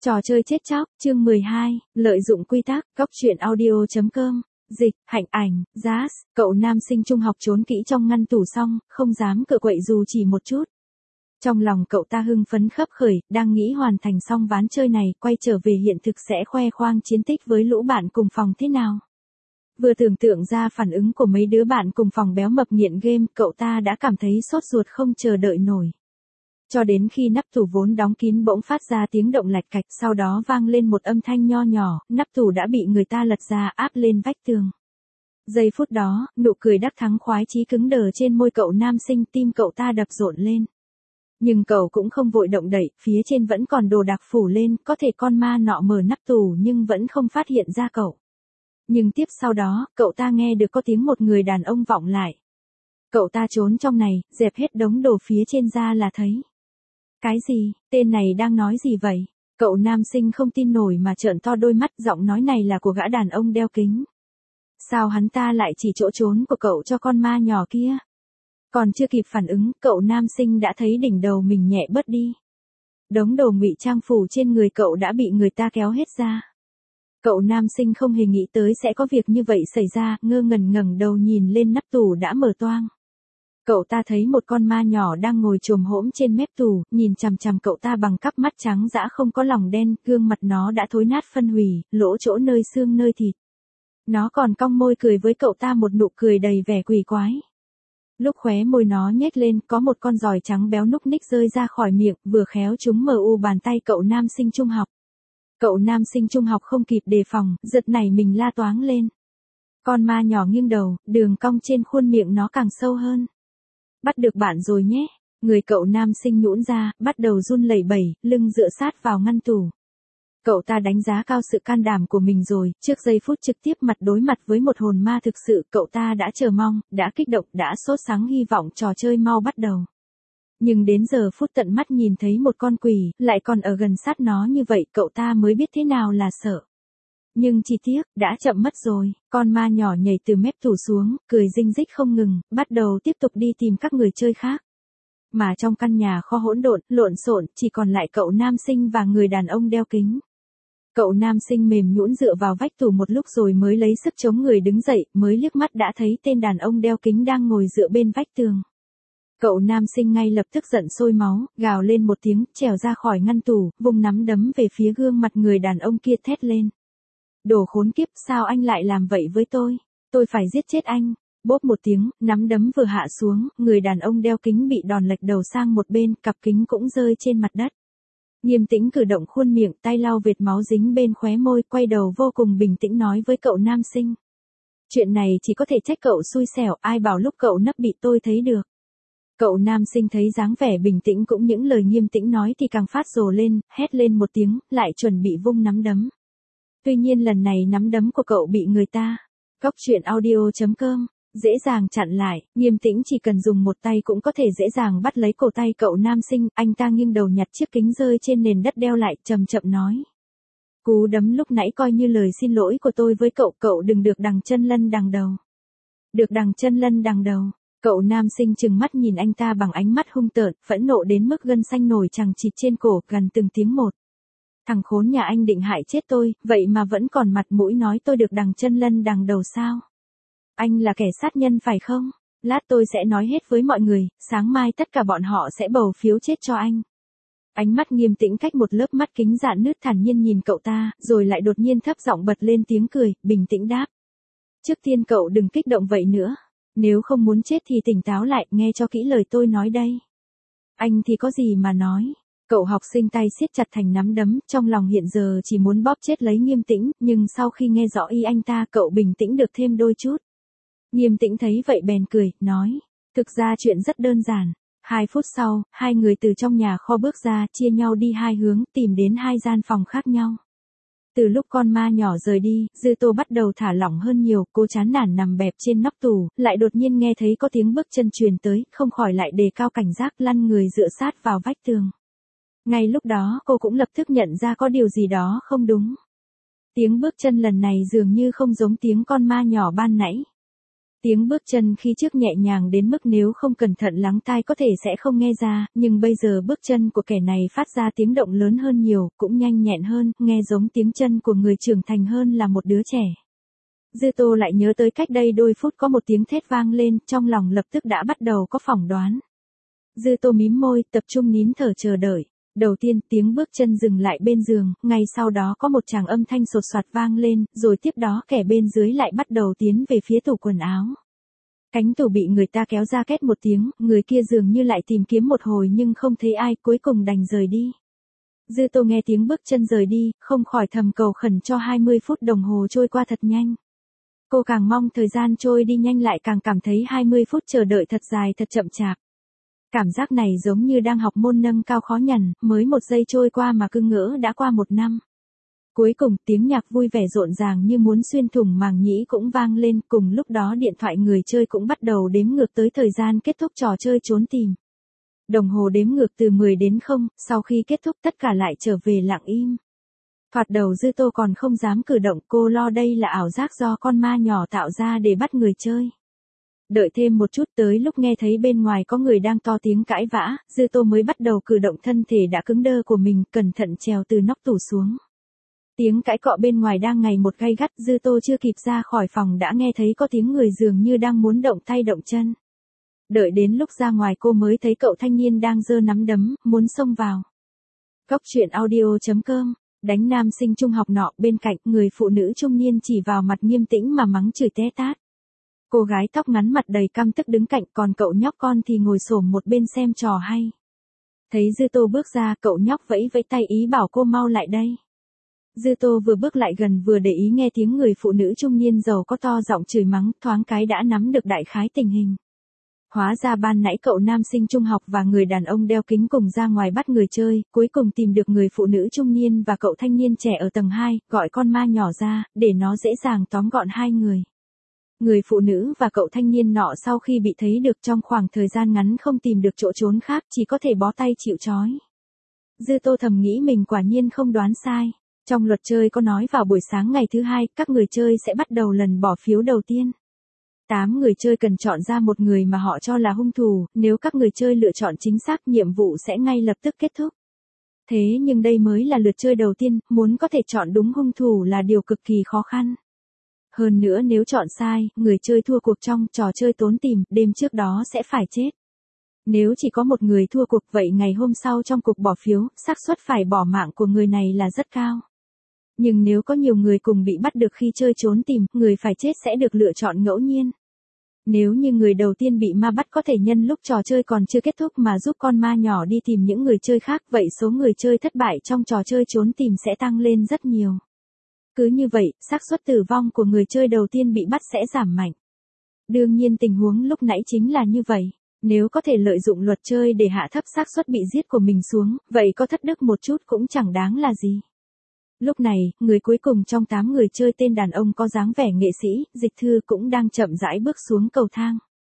Trò chơi chết chóc, chương 12, lợi dụng quy tắc, góc truyện audio.com, dịch, hạnh ảnh, Jazz, cậu nam sinh trung học trốn kỹ trong ngăn tủ xong, không dám cựa quậy dù chỉ một chút. Trong lòng cậu ta hưng phấn khấp khởi, đang nghĩ hoàn thành xong ván chơi này, quay trở về hiện thực sẽ khoe khoang chiến tích với lũ bạn cùng phòng thế nào. Vừa tưởng tượng ra phản ứng của mấy đứa bạn cùng phòng béo mập nghiện game, cậu ta đã cảm thấy sốt ruột không chờ đợi nổi. Cho đến khi nắp tủ vốn đóng kín bỗng phát ra tiếng động lạch cạch, sau đó vang lên một âm thanh nho nhỏ, nắp tủ đã bị người ta lật ra áp lên vách tường. Giây phút đó, nụ cười đắc thắng khoái chí cứng đờ trên môi cậu nam sinh, tim cậu ta đập rộn lên. Nhưng cậu cũng không vội động đậy, phía trên vẫn còn đồ đạc phủ lên, có thể con ma nọ mở nắp tủ nhưng vẫn không phát hiện ra cậu. Nhưng tiếp sau đó, cậu ta nghe được có tiếng một người đàn ông vọng lại. Cậu ta trốn trong này, dẹp hết đống đồ phía trên ra là thấy. Cái gì, tên này đang nói gì vậy? Cậu nam sinh không tin nổi mà trợn to đôi mắt, giọng nói này là của gã đàn ông đeo kính. Sao hắn ta lại chỉ chỗ trốn của cậu cho con ma nhỏ kia? Còn chưa kịp phản ứng, cậu nam sinh đã thấy đỉnh đầu mình nhẹ bớt đi. Đống đồ ngụy trang phủ trên người cậu đã bị người ta kéo hết ra. Cậu nam sinh không hề nghĩ tới sẽ có việc như vậy xảy ra, ngơ ngẩn ngẩng đầu nhìn lên nắp tủ đã mở toang. Cậu ta thấy một con ma nhỏ đang ngồi chồm hổm trên mép tủ, nhìn chằm chằm cậu ta bằng cặp mắt trắng dã không có lòng đen, gương mặt nó đã thối nát phân hủy, lỗ chỗ nơi xương nơi thịt. Nó còn cong môi cười với cậu ta một nụ cười đầy vẻ quỷ quái. Lúc khóe môi nó nhếch lên, có một con giòi trắng béo núc ních rơi ra khỏi miệng, vừa khéo trúng mu bàn tay cậu nam sinh trung học. Cậu nam sinh trung học không kịp đề phòng, giật nảy mình la toáng lên. Con ma nhỏ nghiêng đầu, đường cong trên khuôn miệng nó càng sâu hơn. Bắt được bạn rồi nhé. Người cậu nam sinh nhũn ra, bắt đầu run lẩy bẩy, lưng dựa sát vào ngăn tủ. Cậu ta đánh giá cao sự can đảm của mình rồi, trước giây phút trực tiếp mặt đối mặt với một hồn ma thực sự, cậu ta đã chờ mong, đã kích động, đã sốt sắng hy vọng trò chơi mau bắt đầu. Nhưng đến giờ phút tận mắt nhìn thấy một con quỷ, lại còn ở gần sát nó như vậy, cậu ta mới biết thế nào là sợ. Nhưng chỉ tiếc, đã chậm mất rồi, con ma nhỏ nhảy từ mép tủ xuống, cười rinh rích không ngừng, bắt đầu tiếp tục đi tìm các người chơi khác. Mà trong căn nhà kho hỗn độn, lộn xộn, chỉ còn lại cậu nam sinh và người đàn ông đeo kính. Cậu nam sinh mềm nhũn dựa vào vách tủ một lúc rồi mới lấy sức chống người đứng dậy, mới liếc mắt đã thấy tên đàn ông đeo kính đang ngồi dựa bên vách tường. Cậu nam sinh ngay lập tức giận sôi máu, gào lên một tiếng, trèo ra khỏi ngăn tủ, vung nắm đấm về phía gương mặt người đàn ông kia thét lên. Đồ khốn kiếp, sao anh lại làm vậy với tôi? Tôi phải giết chết anh. Bốp một tiếng, nắm đấm vừa hạ xuống, người đàn ông đeo kính bị đòn lệch đầu sang một bên, cặp kính cũng rơi trên mặt đất. Nghiêm tĩnh cử động khuôn miệng, tay lau vệt máu dính bên khóe môi, quay đầu vô cùng bình tĩnh nói với cậu nam sinh. Chuyện này chỉ có thể trách cậu xui xẻo, ai bảo lúc cậu nấp bị tôi thấy được. Cậu nam sinh thấy dáng vẻ bình tĩnh cũng những lời nghiêm tĩnh nói thì càng phát rồ lên, hét lên một tiếng, lại chuẩn bị vung nắm đấm. Tuy nhiên lần này nắm đấm của cậu bị người ta, góc truyện audio.com, dễ dàng chặn lại, nghiêm tĩnh chỉ cần dùng một tay cũng có thể dễ dàng bắt lấy cổ tay cậu nam sinh, anh ta nghiêng đầu nhặt chiếc kính rơi trên nền đất đeo lại, chậm chậm nói. Cú đấm lúc nãy coi như lời xin lỗi của tôi với cậu, cậu đừng được đằng chân lân đằng đầu. Được đằng chân lân đằng đầu, cậu nam sinh trừng mắt nhìn anh ta bằng ánh mắt hung tợn, phẫn nộ đến mức gân xanh nổi chằng chịt trên cổ, gần từng tiếng một. Thằng khốn nhà anh định hại chết tôi, vậy mà vẫn còn mặt mũi nói tôi được đằng chân lân đằng đầu sao? Anh là kẻ sát nhân phải không? Lát tôi sẽ nói hết với mọi người, sáng mai tất cả bọn họ sẽ bầu phiếu chết cho anh. Ánh mắt nghiêm tĩnh cách một lớp mắt kính rạn nứt thản nhiên nhìn cậu ta, rồi lại đột nhiên thấp giọng bật lên tiếng cười, bình tĩnh đáp. Trước tiên cậu đừng kích động vậy nữa. Nếu không muốn chết thì tỉnh táo lại, nghe cho kỹ lời tôi nói đây. Anh thì có gì mà nói. Cậu học sinh tay siết chặt thành nắm đấm, trong lòng hiện giờ chỉ muốn bóp chết lấy Nghiêm Tĩnh, nhưng sau khi nghe rõ ý anh ta, cậu bình tĩnh được thêm đôi chút. Nghiêm Tĩnh thấy vậy bèn cười, nói, thực ra chuyện rất đơn giản. 2 phút sau, hai người từ trong nhà kho bước ra, chia nhau đi hai hướng, tìm đến hai gian phòng khác nhau. Từ lúc con ma nhỏ rời đi, Dư Tô bắt đầu thả lỏng hơn nhiều, cô chán nản nằm bẹp trên nóc tủ, lại đột nhiên nghe thấy có tiếng bước chân truyền tới, không khỏi lại đề cao cảnh giác, lăn người dựa sát vào vách tường. Ngay lúc đó cô cũng lập tức nhận ra có điều gì đó không đúng. Tiếng bước chân lần này dường như không giống tiếng con ma nhỏ ban nãy. Tiếng bước chân khi trước nhẹ nhàng đến mức nếu không cẩn thận lắng tai có thể sẽ không nghe ra, nhưng bây giờ bước chân của kẻ này phát ra tiếng động lớn hơn nhiều, cũng nhanh nhẹn hơn, nghe giống tiếng chân của người trưởng thành hơn là một đứa trẻ. Dư Tô lại nhớ tới cách đây đôi phút có một tiếng thét vang lên, trong lòng lập tức đã bắt đầu có phỏng đoán. Dư Tô mím môi, tập trung nín thở chờ đợi. Đầu tiên tiếng bước chân dừng lại bên giường, ngay sau đó có một tràng âm thanh sột soạt vang lên, rồi tiếp đó kẻ bên dưới lại bắt đầu tiến về phía tủ quần áo. Cánh tủ bị người ta kéo ra két một tiếng, người kia dường như lại tìm kiếm một hồi nhưng không thấy ai, cuối cùng đành rời đi. Dư Tô nghe tiếng bước chân rời đi, không khỏi thầm cầu khẩn cho 20 phút đồng hồ trôi qua thật nhanh. Cô càng mong thời gian trôi đi nhanh lại càng cảm thấy 20 phút chờ đợi thật dài thật chậm chạp. Cảm giác này giống như đang học môn nâng cao khó nhằn, mới một giây trôi qua mà cứ ngỡ đã qua một năm. Cuối cùng tiếng nhạc vui vẻ rộn ràng như muốn xuyên thủng màng nhĩ cũng vang lên, cùng lúc đó điện thoại người chơi cũng bắt đầu đếm ngược tới thời gian kết thúc trò chơi trốn tìm. Đồng hồ đếm ngược từ 10 đến 0, sau khi kết thúc tất cả lại trở về lặng im. Thoạt đầu Dư Tô còn không dám cử động, cô lo đây là ảo giác do con ma nhỏ tạo ra để bắt người chơi. Đợi thêm một chút tới lúc nghe thấy bên ngoài có người đang to tiếng cãi vã, Dư Tô mới bắt đầu cử động thân thể đã cứng đơ của mình, cẩn thận trèo từ nóc tủ xuống. Tiếng cãi cọ bên ngoài đang ngày một gay gắt, Dư Tô chưa kịp ra khỏi phòng đã nghe thấy có tiếng người dường như đang muốn động tay động chân. Đợi đến lúc ra ngoài cô mới thấy cậu thanh niên đang giơ nắm đấm, muốn xông vào. Góc truyện audio.com, đánh nam sinh trung học nọ, bên cạnh người phụ nữ trung niên chỉ vào mặt nghiêm tĩnh mà mắng chửi té tát. Cô gái tóc ngắn mặt đầy căm tức đứng cạnh, còn cậu nhóc con thì ngồi xổm một bên xem trò hay. Thấy Dư Tô bước ra, cậu nhóc vẫy vẫy tay ý bảo cô mau lại đây. Dư Tô vừa bước lại gần vừa để ý nghe tiếng người phụ nữ trung niên giàu có to giọng chửi mắng, thoáng cái đã nắm được đại khái tình hình. Hóa ra ban nãy cậu nam sinh trung học và người đàn ông đeo kính cùng ra ngoài bắt người chơi, cuối cùng tìm được người phụ nữ trung niên và cậu thanh niên trẻ ở tầng 2, gọi con ma nhỏ ra, để nó dễ dàng tóm gọn hai người. Người phụ nữ và cậu thanh niên nọ sau khi bị thấy được trong khoảng thời gian ngắn không tìm được chỗ trốn khác, chỉ có thể bó tay chịu trói. Dư Tô thầm nghĩ mình quả nhiên không đoán sai. Trong luật chơi có nói vào buổi sáng ngày thứ 2, các người chơi sẽ bắt đầu lần bỏ phiếu đầu tiên. 8 người chơi cần chọn ra một người mà họ cho là hung thủ, nếu các người chơi lựa chọn chính xác nhiệm vụ sẽ ngay lập tức kết thúc. Thế nhưng đây mới là lượt chơi đầu tiên, muốn có thể chọn đúng hung thủ là điều cực kỳ khó khăn. Hơn nữa nếu chọn sai, người chơi thua cuộc trong trò chơi trốn tìm, đêm trước đó sẽ phải chết. Nếu chỉ có một người thua cuộc vậy ngày hôm sau trong cuộc bỏ phiếu, xác suất phải bỏ mạng của người này là rất cao. Nhưng nếu có nhiều người cùng bị bắt được khi chơi trốn tìm, người phải chết sẽ được lựa chọn ngẫu nhiên. Nếu như người đầu tiên bị ma bắt có thể nhân lúc trò chơi còn chưa kết thúc mà giúp con ma nhỏ đi tìm những người chơi khác, vậy số người chơi thất bại trong trò chơi trốn tìm sẽ tăng lên rất nhiều. Cứ như vậy, xác suất tử vong của người chơi đầu tiên bị bắt sẽ giảm mạnh. Đương nhiên tình huống lúc nãy chính là như vậy. Nếu có thể lợi dụng luật chơi để hạ thấp xác suất bị giết của mình xuống, vậy có thất đức một chút cũng chẳng đáng là gì. Lúc này, người cuối cùng trong 8 người chơi tên đàn ông có dáng vẻ nghệ sĩ, Dịch Thư cũng đang chậm rãi bước xuống cầu thang.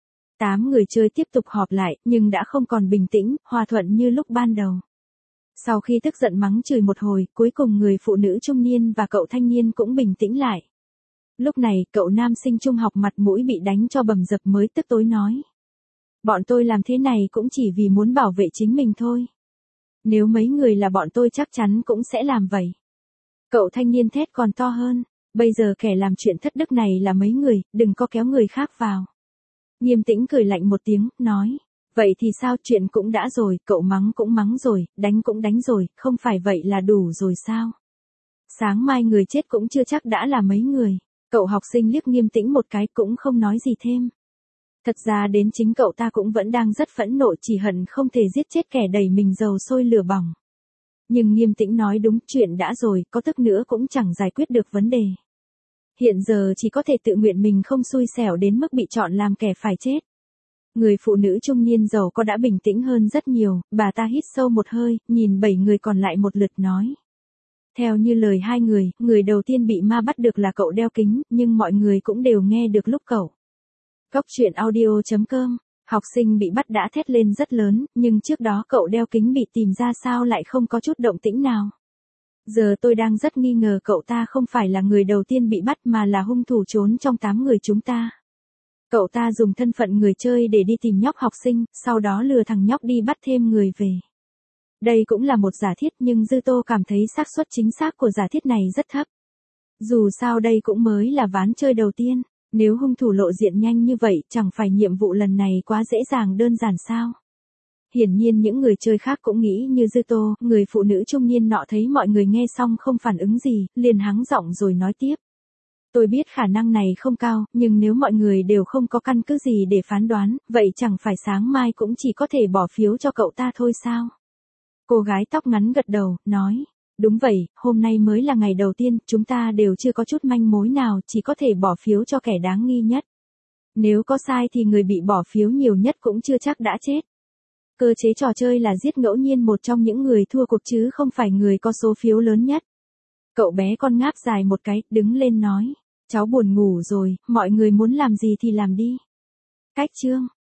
8 người chơi tiếp tục họp lại, nhưng đã không còn bình tĩnh, hòa thuận như lúc ban đầu. Sau khi tức giận mắng chửi một hồi, cuối cùng người phụ nữ trung niên và cậu thanh niên cũng bình tĩnh lại. Lúc này, cậu nam sinh trung học mặt mũi bị đánh cho bầm dập mới tức tối nói. Bọn tôi làm thế này cũng chỉ vì muốn bảo vệ chính mình thôi. Nếu mấy người là bọn tôi chắc chắn cũng sẽ làm vậy. Cậu thanh niên thét còn to hơn. Bây giờ kẻ làm chuyện thất đức này là mấy người, đừng có kéo người khác vào. Nghiêm Tĩnh cười lạnh một tiếng, nói. Vậy thì sao, chuyện cũng đã rồi, cậu mắng cũng mắng rồi, đánh cũng đánh rồi, không phải vậy là đủ rồi sao? Sáng mai người chết cũng chưa chắc đã là mấy người. Cậu học sinh liếc Nghiêm Tĩnh một cái cũng không nói gì thêm. Thật ra đến chính cậu ta cũng vẫn đang rất phẫn nộ, chỉ hận không thể giết chết kẻ đẩy mình dầu sôi lửa bỏng. Nhưng Nghiêm Tĩnh nói đúng, chuyện đã rồi, có tức nữa cũng chẳng giải quyết được vấn đề. Hiện giờ chỉ có thể tự nguyện mình không xui xẻo đến mức bị chọn làm kẻ phải chết. Người phụ nữ trung niên giàu có đã bình tĩnh hơn rất nhiều, bà ta hít sâu một hơi, nhìn 7 người còn lại một lượt nói. Theo như lời hai người đầu tiên bị ma bắt được là cậu đeo kính, nhưng mọi người cũng đều nghe được lúc cậu. Góc truyện audio.com, học sinh bị bắt đã thét lên rất lớn, nhưng trước đó cậu đeo kính bị tìm ra sao lại không có chút động tĩnh nào. Giờ tôi đang rất nghi ngờ cậu ta không phải là người đầu tiên bị bắt mà là hung thủ trốn trong 8 người chúng ta. Cậu ta dùng thân phận người chơi để đi tìm nhóc học sinh, sau đó lừa thằng nhóc đi bắt thêm người về. Đây cũng là một giả thiết nhưng Dư Tô cảm thấy xác suất chính xác của giả thiết này rất thấp. Dù sao đây cũng mới là ván chơi đầu tiên, nếu hung thủ lộ diện nhanh như vậy chẳng phải nhiệm vụ lần này quá dễ dàng đơn giản sao? Hiển nhiên những người chơi khác cũng nghĩ như Dư Tô, người phụ nữ trung niên nọ thấy mọi người nghe xong không phản ứng gì, liền hắng giọng rồi nói tiếp. Tôi biết khả năng này không cao, nhưng nếu mọi người đều không có căn cứ gì để phán đoán, vậy chẳng phải sáng mai cũng chỉ có thể bỏ phiếu cho cậu ta thôi sao? Cô gái tóc ngắn gật đầu, nói. Đúng vậy, hôm nay mới là ngày đầu tiên, chúng ta đều chưa có chút manh mối nào, chỉ có thể bỏ phiếu cho kẻ đáng nghi nhất. Nếu có sai thì người bị bỏ phiếu nhiều nhất cũng chưa chắc đã chết. Cơ chế trò chơi là giết ngẫu nhiên một trong những người thua cuộc chứ không phải người có số phiếu lớn nhất. Cậu bé con ngáp dài một cái, đứng lên nói. Cháu buồn ngủ rồi, mọi người muốn làm gì thì làm đi. Cách chương.